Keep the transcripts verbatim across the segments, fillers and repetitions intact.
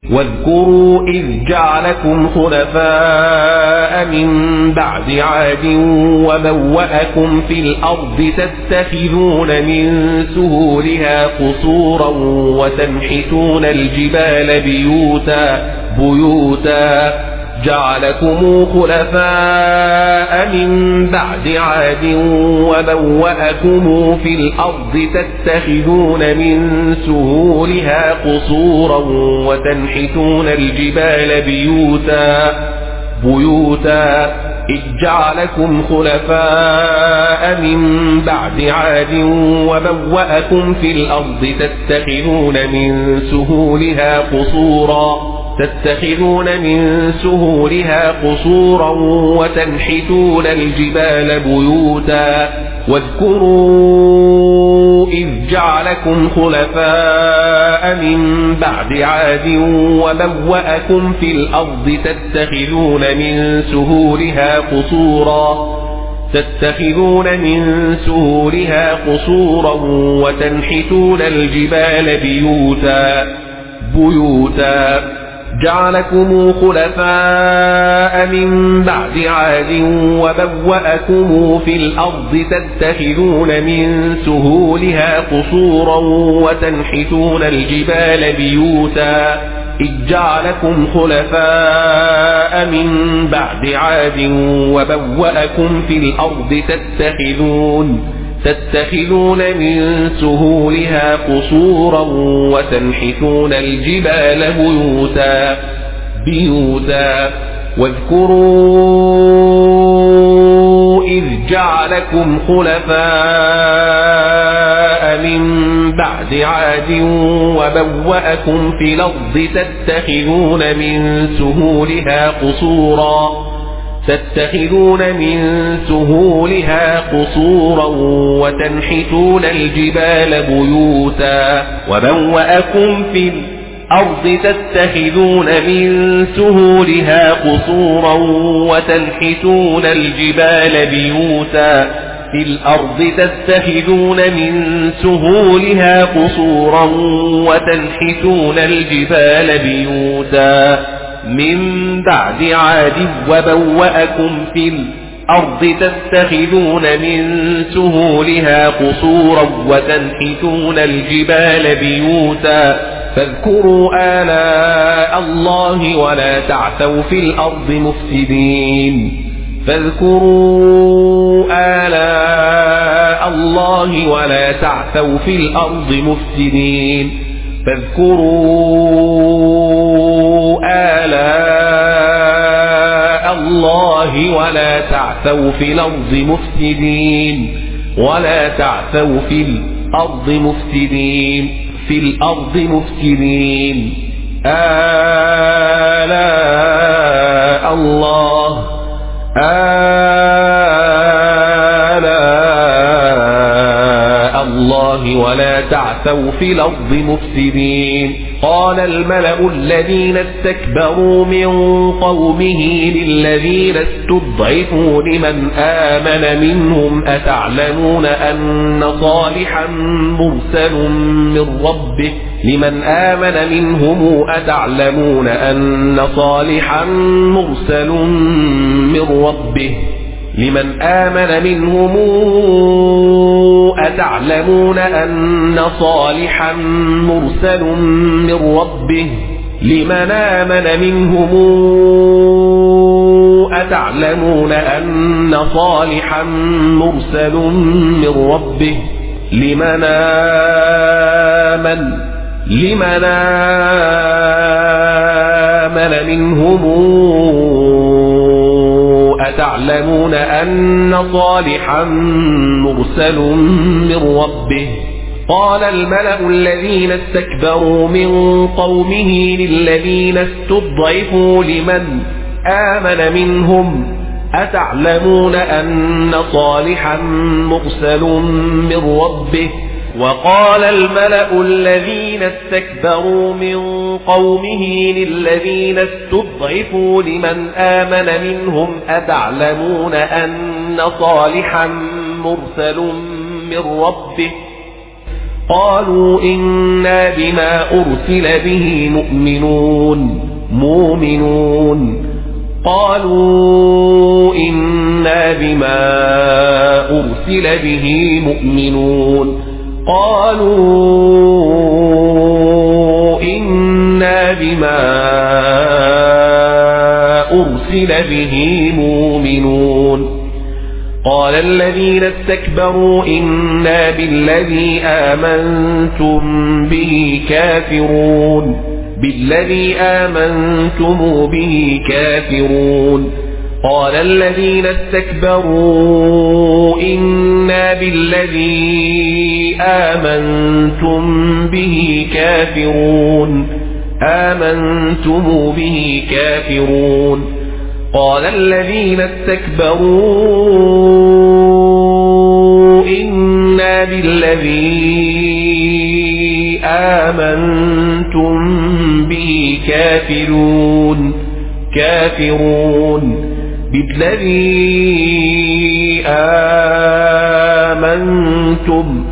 واذكروا إذ جعلكم خلفاء من بعد عاد وبوأكم في الأرض تتخذون من سهولها قصورا وتنحتون الجبال بيوتا بيوتا جعلكم خلفاء من بعد عاد وبوأكم في الأرض تتخذون من سهولها قصورا وتنحتون الجبال بيوتا بيوتا إذ جعلكم خلفاء من بعد عاد وبوأكم في الأرض تتخذون من سهولها قصورا تتخذون من سهولها قصورا وتنحتون الجبال بيوتا واذكروا إذ جعلكم خلفاء من بعد عاد وبوأكم في الأرض تتخذون من سهولها قصورا تتخذون من سهولها قصورا وتنحتون الجبال بيوتا بيوتا جعلكم خلفاء من بعد عاد وبوأكم في الأرض تتخذون من سهولها قصورا وتنحتون الجبال بيوتا إذ جعلكم خلفاء من بعد عاد وبوأكم في الأرض تتخذون تتخذون من سهولها قصورا وتنحتون الجبال بيوتا بيوتا واذكروا إذ جعلكم خلفاء من بعد عاد وبوأكم في الأرض تتخذون من سهولها قصورا تتخذون من سهولها قصورا وتنحتون الجبال بيوتا وبوأكم في الأرض تتخذون من سهولها قصورا وتنحتون الجبال بيوتا في الأرض تتخذون من سهولها قصورا وتنحتون الجبال بيوتا من بعد عاد وبوأكم في الأرض تتخذون من سهولها قصورا وتنحتون الجبال بيوتا فاذكروا آلاء الله ولا تعثوا في الأرض مفسدين فاذكروا آلاء الله ولا تعثوا في الأرض مفسدين فاذكروا آلاء الله ولا تعثوا في الأرض مفسدين ولا تعثوا في الأرض مفسدين في الأرض مفسدين آلاء الله آلاء الله ولا تعثوا في الأرض مفسدين قال الملأ الذين استكبروا من قومه للذين استضعفوا لمن آمن منهم أتعلمون أن صالحا مرسل من ربه لمن آمن منهم أتعلمون أن صالحا مرسل من ربه لمن آمن منهم أتعلمون أن صالحا مرسل من ربه لمن آمن منهم أتعلمون أن صالحا مرسل من ربه لمن آمن لمن آمن منهم أتعلمون أن صالحا مرسل من ربه قال الملأ الذين استكبروا من قومه للذين استضعفوا لمن آمن منهم أتعلمون أن صالحا مرسل من ربه وقال الملأ الذين استكبروا من قومه للذين استضعفوا لمن آمن منهم أتعلمون أن صالحا مرسل من ربه قالوا إنا بما أرسل به مؤمنون مؤمنون قالوا إنا بما أرسل به مؤمنون قالوا إنا بما أرسل به مؤمنون قال الذين استكبروا إنا بالذي آمنتم به كافرون بالذي آمنتم به كافرون قال الذين استكبروا إنا بالذي آمنتم به كافرون آمنتم به كافرون قال الذين استكبروا إنا بالذي آمنتم به كافرون كافرون بالذي آمنتم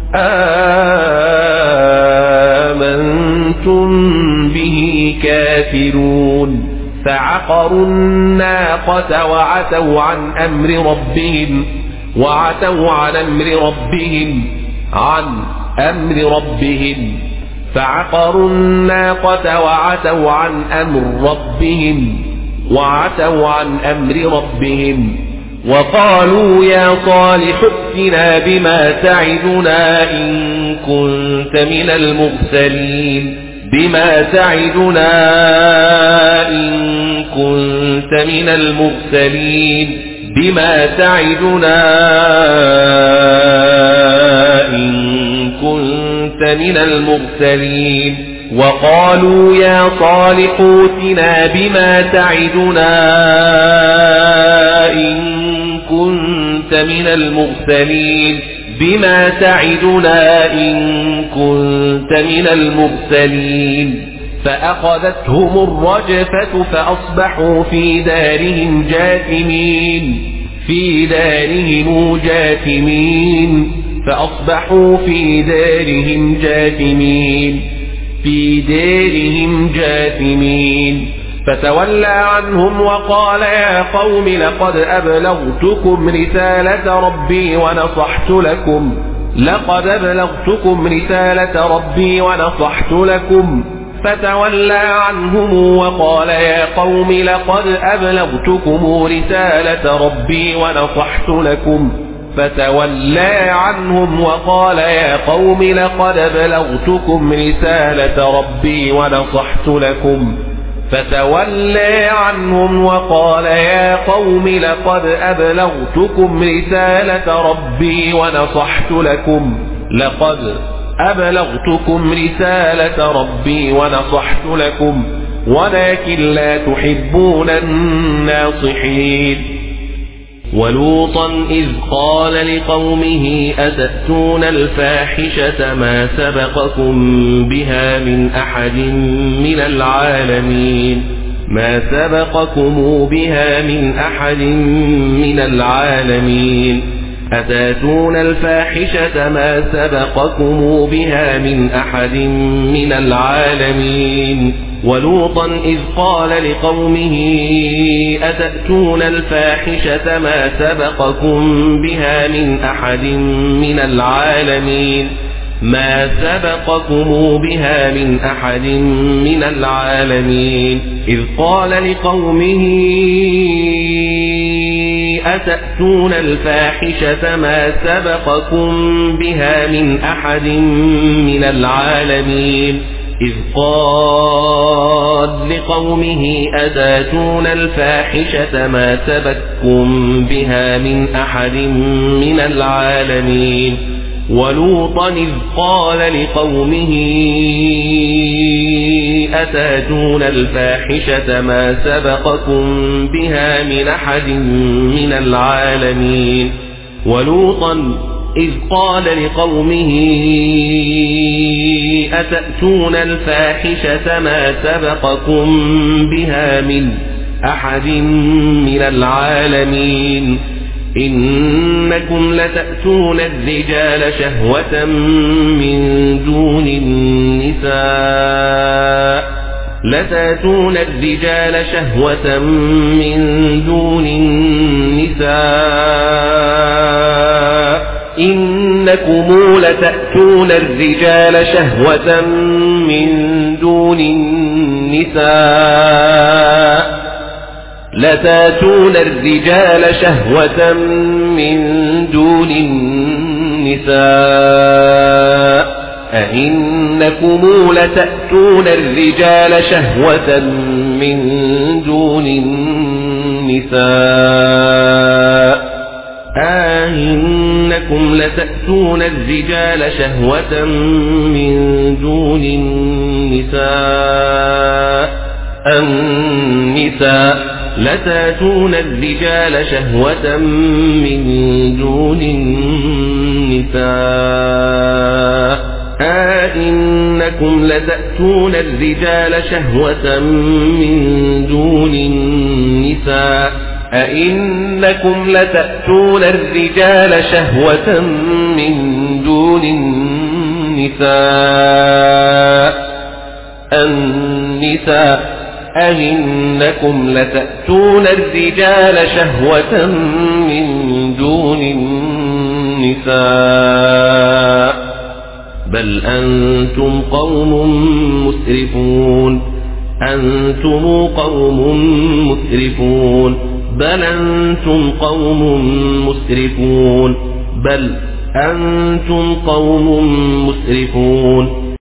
آمنتم به كافرون فعقروا الناقة وعتوا عن أمر ربهم وعتوا عن أمر ربهم عن أمر ربهم فعقروا الناقة وعتوا عن أمر ربهم وعتوا عن أمر ربهم وقالوا يا صالح ائتنا بما تعدنا إن كنت من المرسلين بما تعدنا إن كنت من المرسلين بما تعدنا إن كنت من المرسلين وقالوا يا صالح ائتنا بما تعدنا إن كنت من المرسلين بما تعدنا إن كنت من المرسلين فأخذتهم الرجفة فأصبحوا في دارهم جاثمين في دارهم جاثمين فأصبحوا في دارهم جاثمين في دارهم جاثمين فتولى عنهم وقال يا قوم لقد أبلغتكم رسالة ربي ونصحت لكم لقد أبلغتكم رسالة ربي ونصحت لكم فتولى عنهم وقال يا قوم لقد أبلغتكم رسالة ربي ونصحت لكم فتولى عنهم وقال يا قوم لقد أبلغتكم رسالة ربي ونصحت لكم فتولى عنهم وقال يا قوم لقد أبلغتكم رسالة ربي ونصحت لكم لقد أبلغتكم رسالة ربي ونصحت لكم ولكن لا تحبون الناصحين ولوطا إذ قال لقومه أتأتون الفاحشة ما سبقكم بها من أحد من العالمين ما سبقكم بها من أحد من العالمين أتأتون الفاحشة ما سبقكم بها من أحد من العالمين ولوطا إذ قال لقومه أتأتون الفاحشة ما سبقكم بها من أحد من العالمين ما سبقكم بها من أحد من العالمين إذ قال لقومه أتأتون الفاحشة ما سبقكم بها من أحد من العالمين إذ قال لقومه أتأتون الفاحشة ما سبقكم بها من أحد من العالمين ولوطا إذ قال لقومه أتأتون الفاحشة ما سبقكم بها من أحد من العالمين ولوطا إذ قال لقومه أتأتون الفاحشة ما سبقكم بها من أحد من العالمين إنكم لتأتون الرجال شهوة من دون النساء لتأتون الرجال شهوة من دون النساء إنكم لتأتون الرجال شهوة من دون النساء لتأتون الرجال شهوة من دون النساء أئنكم لتأتون الرجال شهوة من دون النساء أئنكم لتأتون الرجال شهوة من دون النساء النساء لتأتون الرجال شهوة من دون النساء أئنكم لتأتون الرجال شهوة من دون النساء أئنكم لتأتون الرجال شهوة من دون النساء النساء أئنكم لتأتون الرجال شهوة من دون النساء بل أنتم قوم مسرفون أنتم قوم مسرفون بل أنتم قوم مسرفون بل أنتم قوم مسرفون